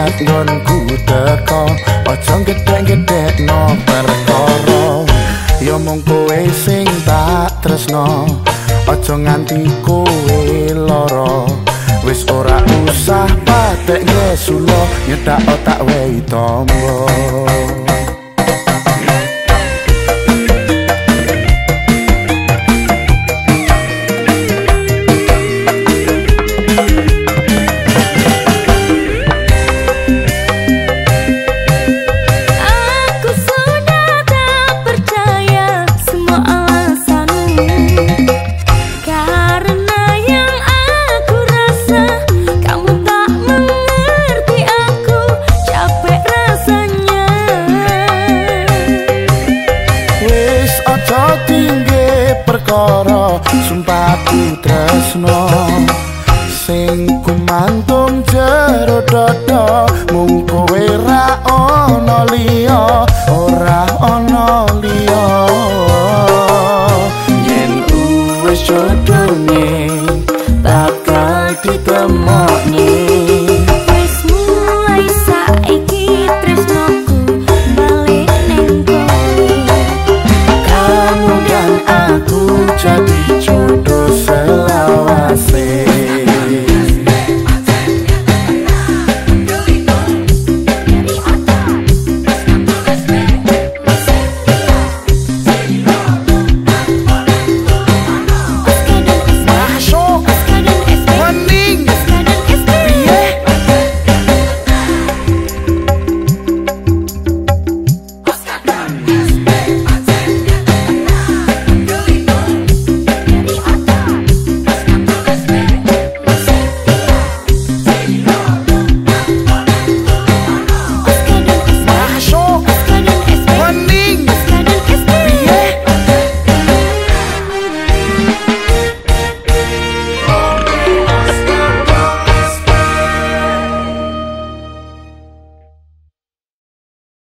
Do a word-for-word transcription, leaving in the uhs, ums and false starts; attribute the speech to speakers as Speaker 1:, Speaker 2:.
Speaker 1: saat nggonku teko ojo gedhe-gedhekno perkara ya mung kowe sing tak tresno ojo nganti kowe lara wis ora usah patek ngesulo nyetak otak wae tombo. Perkara sumpahku tresno sing kumantung jero dodo mung kowe ra ono liya ora ono liya yen wis jodone bakal ditemokne